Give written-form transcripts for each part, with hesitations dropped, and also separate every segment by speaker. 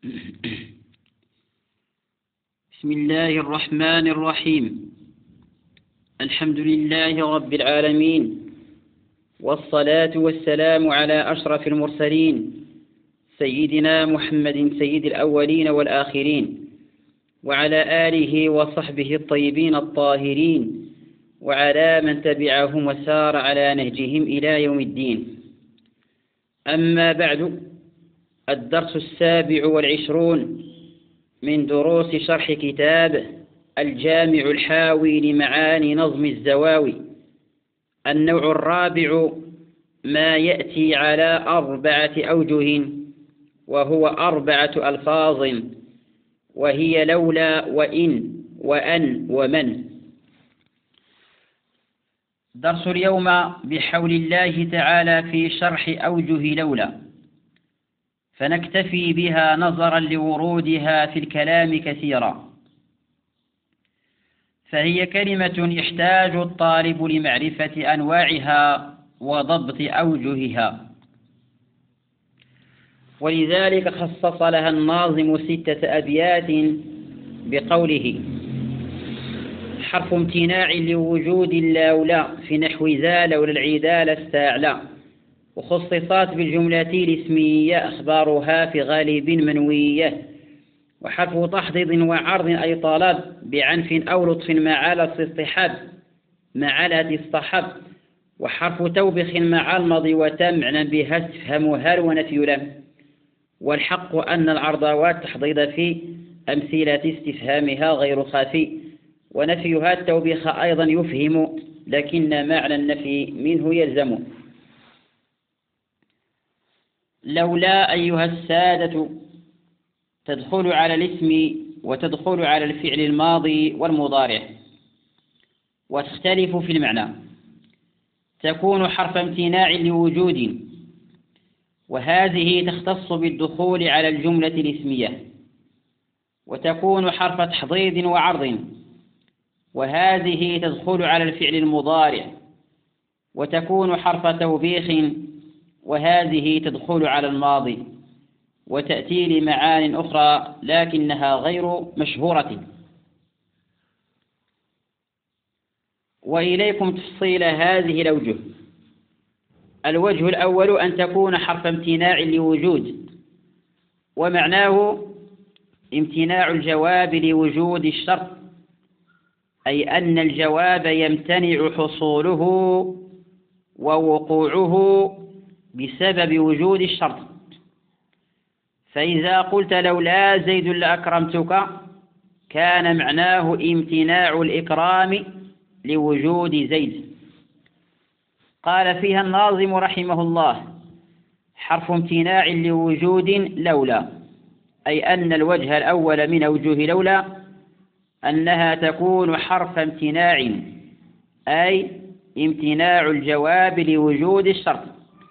Speaker 1: بسم الله الرحمن الرحيم. الحمد لله رب العالمين، والصلاة والسلام على أشرف المرسلين سيدنا محمد سيد الأولين والآخرين، وعلى آله وصحبه الطيبين الطاهرين، وعلى من تبعهم وسار على نهجهم إلى يوم الدين. أما بعد، الدرس 27 من دروس شرح كتاب الجامع الحاوي لمعاني نظم الزواوي. النوع الرابع ما يأتي على 4 أوجه، وهو 4 ألفاظ، وهي لولا وإن وأن ومن. درس اليوم بحول الله تعالى في شرح أوجه لولا، فنكتفي بها نظرا لورودها في الكلام كثيرا، فهي كلمة يحتاج الطالب لمعرفة أنواعها وضبط أوجهها، ولذلك خصص لها الناظم 6 أبيات بقوله: حرف امتناع لوجود اللولا في نحو ذا لولا العيدا لاستعلى، وخصصات بالجملة الاسمية أخبارها في غالب منوية، وحرف تحضيض وعرض أي طلب بعنف أو لطف مع الاستصحاب مع الاستصحاب، وحرف توبخ مع الماضي وتمعن بها استفهام هل ونفي لم، والحق أن العرض والتحضيض في أمثلة استفهامها غير خافي، ونفيها التوبيخ أيضا يفهم لكن معنى النفي منه يلزم. لولا أيها السادة تدخل على الاسم وتدخل على الفعل الماضي والمضارع، وتختلف في المعنى. تكون حرف امتناع لوجود، وهذه تختص بالدخول على الجملة الاسمية، وتكون حرف تحضيض وعرض، وهذه تدخل على الفعل المضارع، وتكون حرف توبيخ، وهذه تدخل على الماضي، وتأتي لمعان أخرى لكنها غير مشهورة. وإليكم تفصيل هذه الأوجه. الوجه الأول أن تكون حرف امتناع لوجود، ومعناه امتناع الجواب لوجود الشرط، أي أن الجواب يمتنع حصوله ووقوعه بسبب وجود الشرط. فإذا قلت لولا زيد لأكرمتك كان معناه امتناع الإكرام لوجود زيد. قال فيها الناظم رحمه الله: حرف امتناع لوجود لولا، أي أن الوجه الأول من أوجه لولا أنها تكون حرف امتناع، أي امتناع الجواب لوجود الشرط.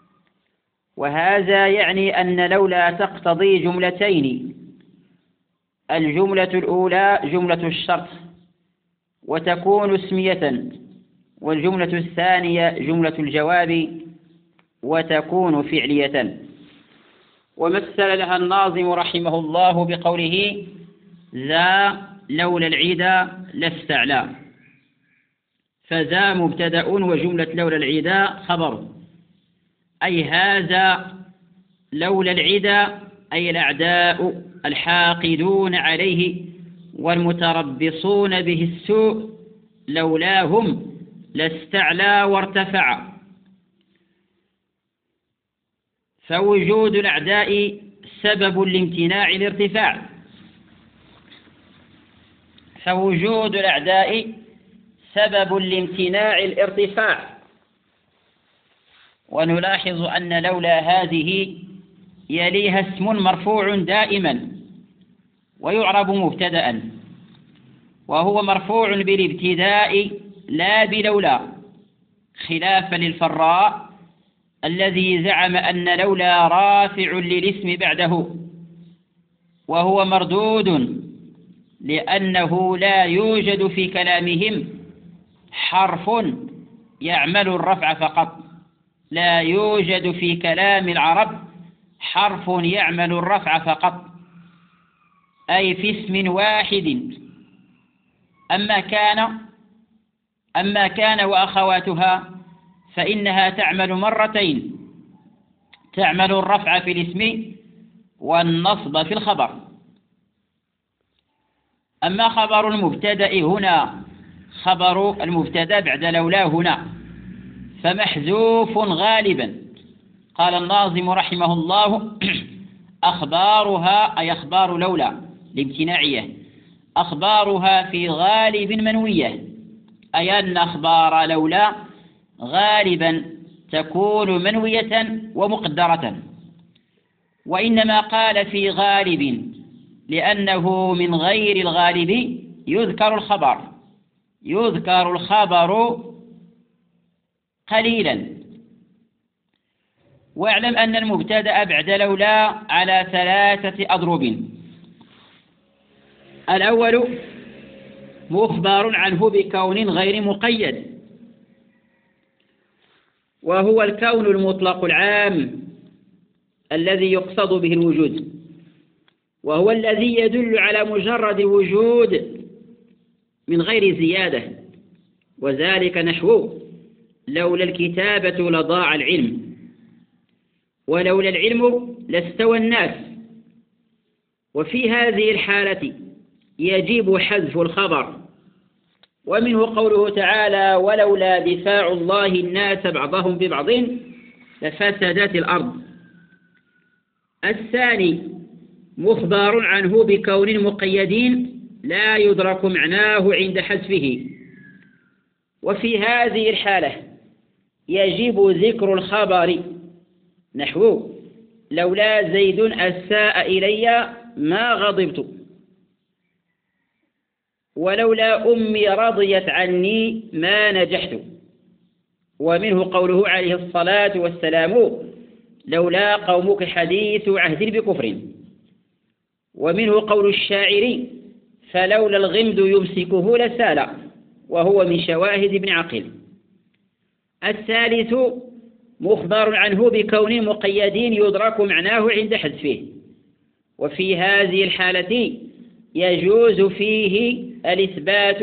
Speaker 1: وهذا يعني أن لولا تقتضي جملتين: الجملة الأولى جملة الشرط وتكون اسمية، والجملة الثانية جملة الجواب وتكون فعلية. ومثل لها الناظم رحمه الله بقوله: ذا لولا العدا لاستعلى، فذا مبتدأ وجملة لولا العدا خبر، أي هذا لولا العدا أي الأعداء الحاقدون عليه والمتربصون به السوء، لولاهم لاستعلى وارتفع. فوجود الأعداء سبب لامتناع الارتفاع، فوجود الأعداء سبب لامتناع الارتفاع. ونلاحظ أن لولا هذه يليها اسم مرفوع دائما ويعرب مبتدأ، وهو مرفوع بالابتداء لا بلولا، خلافا للفراء الذي زعم أن لولا رافع للاسم بعده، وهو مردود لأنه لا يوجد في كلامهم حرف يعمل الرفع فقط، لا يوجد في كلام العرب حرف يعمل الرفع فقط، أي في اسم واحد. أما كان وأخواتها فإنها تعمل مرتين، تعمل الرفع في الاسم والنصب في الخبر. أما خبر المبتدأ هنا، خبر المبتدأ بعد لولا هنا فمحذوف غالبا. قال الناظم رحمه الله: أخبارها أي أخبار لولا الامتناعية، أخبارها في غالب منوية، أي أن أخبار لولا غالبا تكون منوية ومقدرة. وإنما قال في غالب لأنه من غير الغالب يذكر الخبر قليلا. واعلم أن المبتدأ بعد لولا على 3 أضرب. الأول مخبر عنه بكون غير مقيد، وهو الكون المطلق العام الذي يقصد به الوجود، وهو الذي يدل على مجرد الوجود من غير زيادة. وذلك نحو: لولا الكتابة لضاع العلم، ولولا العلم لاستوى الناس. وفي هذه الحالة يجب حذف الخبر. ومنه قوله تعالى: ولولا دفاع الله الناس بعضهم ببعض لفسدت الأرض. الثاني مخبر عنه بكون مقيدين لا يدرك معناه عند حذفه. وفي هذه الحالة يجب ذكر الخبر نحو: لولا زيد أساء إلي ما غضبت، ولولا أمي رضيت عني ما نجحت. ومنه قوله عليه الصلاة والسلام: لولا قومك حديث عهد بكفر. ومنه قول الشاعر: فلولا الغمد يمسكه لسال، وهو من شواهد ابن عقيل. الثالث مخبر عنه بكون مقيدين يدرك معناه عند حذفه. وفي هذه الحالة يجوز فيه الإثبات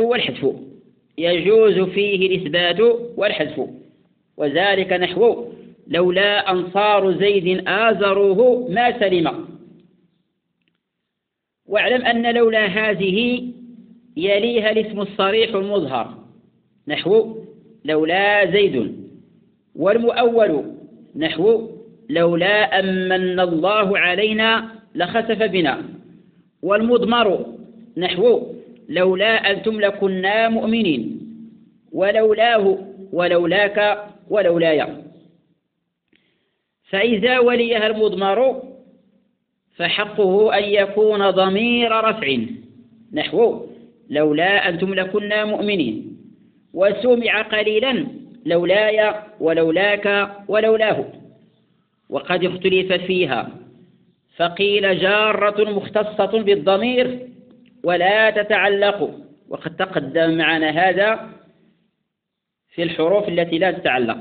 Speaker 1: والحذف، وذلك نحو: لولا أنصار زيد آزروه ما سلم. واعلم أن لولا هذه يليها الاسم الصريح المظهر نحو: لولا زيد. والمؤول نحو: لولا أمن الله علينا لخسف بنا. والمضمر نحو: لولا أنتم لكنا مؤمنين، ولولاه ولولاك ولولاي. فإذا وليها المضمر فحقه أن يكون ضمير رفع نحو: لولا أنتم لكنا مؤمنين. وسمع قليلا: لولاي ولولاك ولولاه. وقد اختلف فيها، فقيل جارة مختصة بالضمير ولا تتعلق، وقد تقدم معنا هذا في الحروف التي لا تتعلق.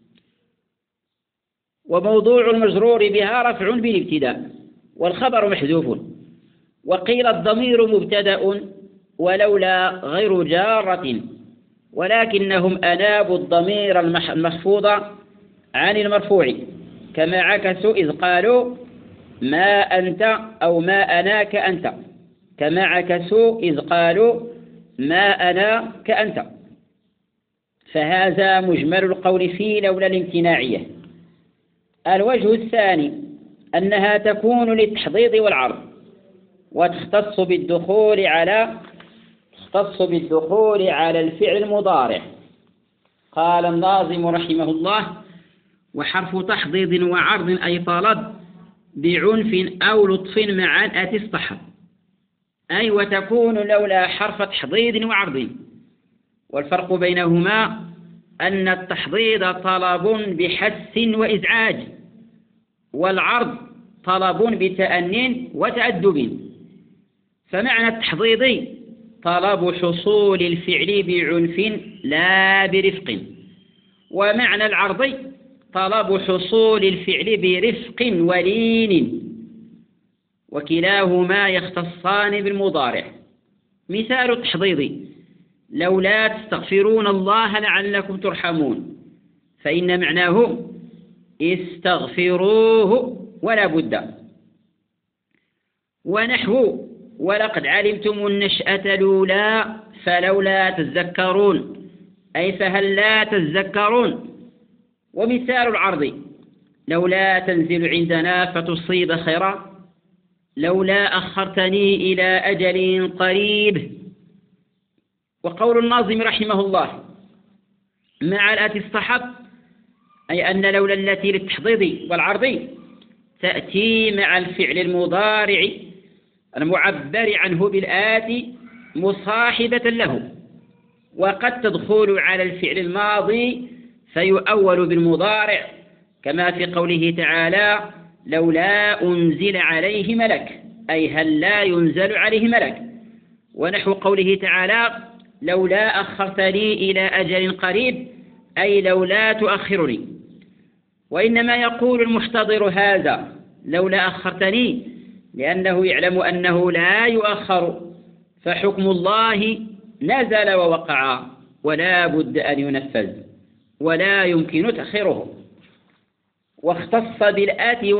Speaker 1: وموضوع المجرور بها رفع بالابتداء والخبر محذوف. وقيل الضمير مبتدأ ولولا غير جارة، ولكنهم أنابوا الضمير المخفوض عن المرفوع، كما عكسوا إذ قالوا ما أنت أو ما أناك أنت، كما عكسوا إذ قالوا ما أنا كأنت. فهذا مجمل القول فيه لولا الامتناعية. الوجه الثاني أنها تكون للتحضيض والعرض، وتختص بالدخول على الفعل المضارع. قال الناظم رحمه الله: وحرف تحضيض وعرض أي طلب بعنف أو لطف معا أتي اصطحب. أي وتكون لولا حرف تحضيض وعرض. والفرق بينهما أن التحضيض طلب بحث وإزعاج، والعرض طلب بتأن وتأدب. فمعنى التحضيض طلب حصول الفعل بعنف لا برفق، ومعنى العرض طلب حصول الفعل برفق ولين. وكلاهما يختصان بالمضارع. مثال التحضيض: لولا تستغفرون الله لعلكم ترحمون، فإن معناه استغفروه ولا بد. ونحو ولقد علمتم النشأة الأولى فلولا تذكرون، أي فهل لا تذكرون. ومثال العرض: لولا تنزل عندنا فتصيب خيرا، لولا أخرتني إلى أجل قريب. وقول الناظم رحمه الله: مع الآتي الصحب، أي أن لولا التي للتحضيض والعرض تأتي مع الفعل المضارع المعبر عنه بالآتي مصاحبة له، وقد تدخل على الفعل الماضي فيؤول بالمضارع، كما في قوله تعالى: لولا أنزل عليه ملك، أي هل لا ينزل عليه ملك. ونحو قوله تعالى: لولا أخرتني إلى أجل قريب، أي لولا تؤخرني. وإنما يقول المحتضر هذا لولا أخرتني لأنه يعلم أنه لا يؤخر، فحكم الله نزل ووقع ولا بد أن ينفذ ولا يمكن تأخيره. واختص بالآتي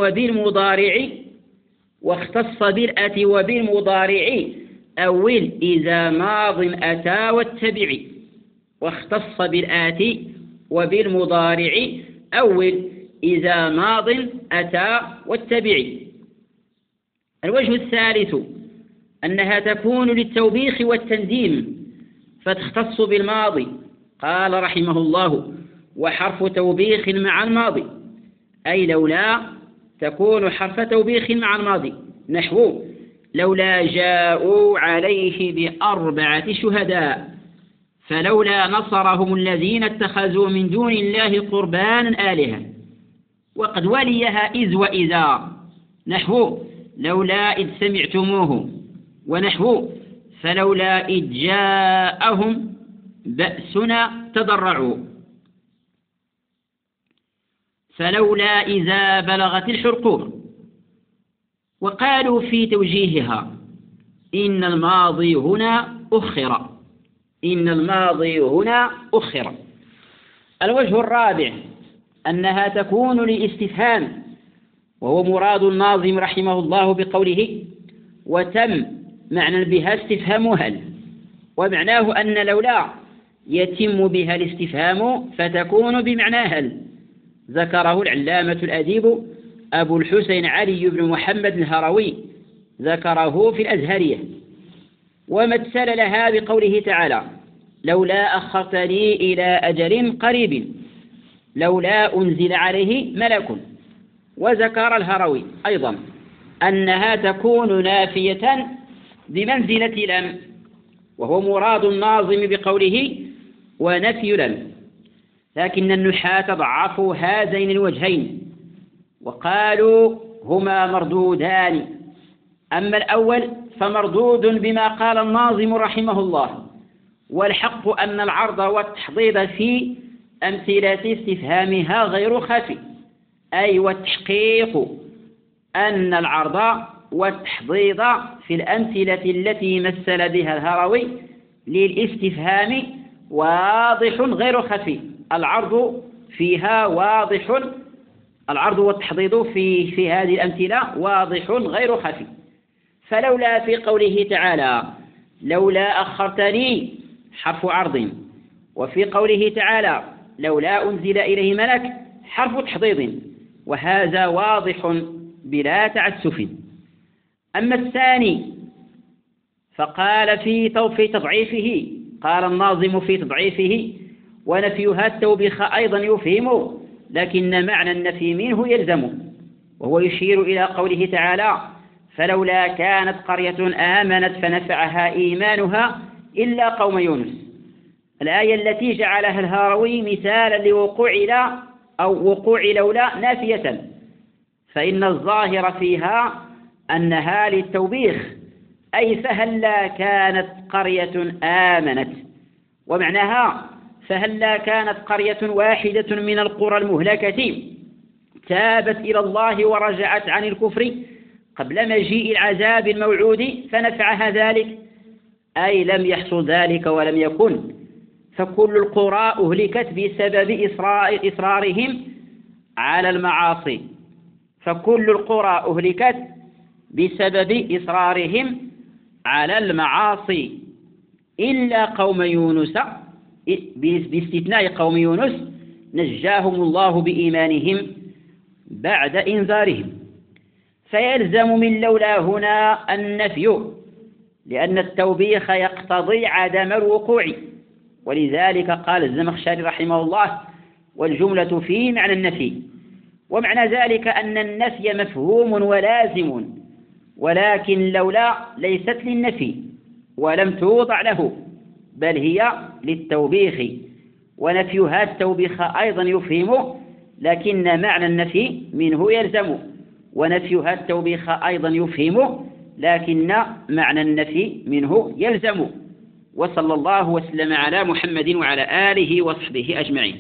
Speaker 1: وبالمضارع أول إذا ماض أتى والتبع. واختص بالآتي وبالمضارع أول إذا ماض أتى والتبع. الوجه الثالث أنها تكون للتوبيخ والتنديم فتختص بالماضي. قال رحمه الله: وحرف توبيخ مع الماضي، أي لولا تكون حرف توبيخ مع الماضي. نحو لولا جاءوا عليه ب4 شهداء فلولا نصرهم الذين اتخذوا من دون الله قربانا آلهة. وقد وليها إذ وإذا، نحو لولا إذ سمعتموه. ونحو فلولا إذ جاءهم بأسنا تضرعوا. فلولا إذا بلغت الحلقوم. وقالوا في توجيهها: إن الماضي هنا أخر. الوجه الرابع أنها تكون للاستفهام، وهو مراد الناظم رحمه الله بقوله: وتم معنى بها استفهام هل. ومعناه أن لولا يتم بها الاستفهام فتكون بمعنى هل. ذكره العلامة الأديب أبو الحسين علي بن محمد الهروي، ذكره في الأزهرية. ومثل لها بقوله تعالى: لولا أخرتني إلى أجل قريب، لولا أنزل عليه ملك. وذكر الهروي أيضا أنها تكون نافية بمنزلة لم، وهو مراد الناظم بقوله: ونفي لم. لكن النحاة ضعفوا هذين الوجهين وقالوا هما مردودان. أما الأول فمردود بما قال الناظم رحمه الله، والحق أن العرض والتحضيض في أمثلة استفهامها غير خفي، أي والتحقيق أن العرض والتحضيض في الأمثلة التي مثل بها الهروي للاستفهام واضح غير خفي. العرض فيها واضح، العرض والتحضيض في هذه الأمثلة واضح غير خفي. فلولا في قوله تعالى: لولا أخرتني حرف عرض، وفي قوله تعالى: لولا أنزل إليه ملك حرف تحضيض، وهذا واضح بلا تعسف. أما الثاني فقال في تضعيفه، قال الناظم في تضعيفه: ونفيها التوبيخ أيضا يفهم، لكن معنى النفي منه يلزم. وهو يشير إلى قوله تعالى: فلولا كانت قرية آمنت فنفعها إيمانها إلا قوم يونس. الآية التي جعلها الهروي مثالا لوقوع لا أو وقوع لولا نافية، فإن الظاهر فيها أنها للتوبيخ، أي فهلا كانت قرية آمنت. ومعناها فهلا كانت قرية واحدة من القرى المهلكة تابت إلى الله ورجعت عن الكفر قبل مجيء العذاب الموعود فنفعها ذلك، أي لم يحصل ذلك ولم يكن. فكل القرى أهلكت بسبب إصرارهم على المعاصي، فكل القرى أهلكت بسبب إصرارهم على المعاصي إلا قوم يونس، باستثناء قوم يونس نجاهم الله بإيمانهم بعد إنذارهم. فيلزم من لولا هنا النفي، لأن التوبيخ يقتضي عدم الوقوع، ولذلك قال الزمخشري رحمه الله: والجملة في معنى النفي. ومعنى ذلك أن النفي مفهوم ولازم، ولكن لولا ليست للنفي ولم توضع له، بل هي للتوبيخ، ونفيها التوبيخ أيضا يفهم، لكن معنى النفي منه يلزم، ونفيها التوبيخ أيضا يفهم، لكن معنى النفي منه يلزم. وصلى الله وسلم على محمد وعلى آله وصحبه أجمعين.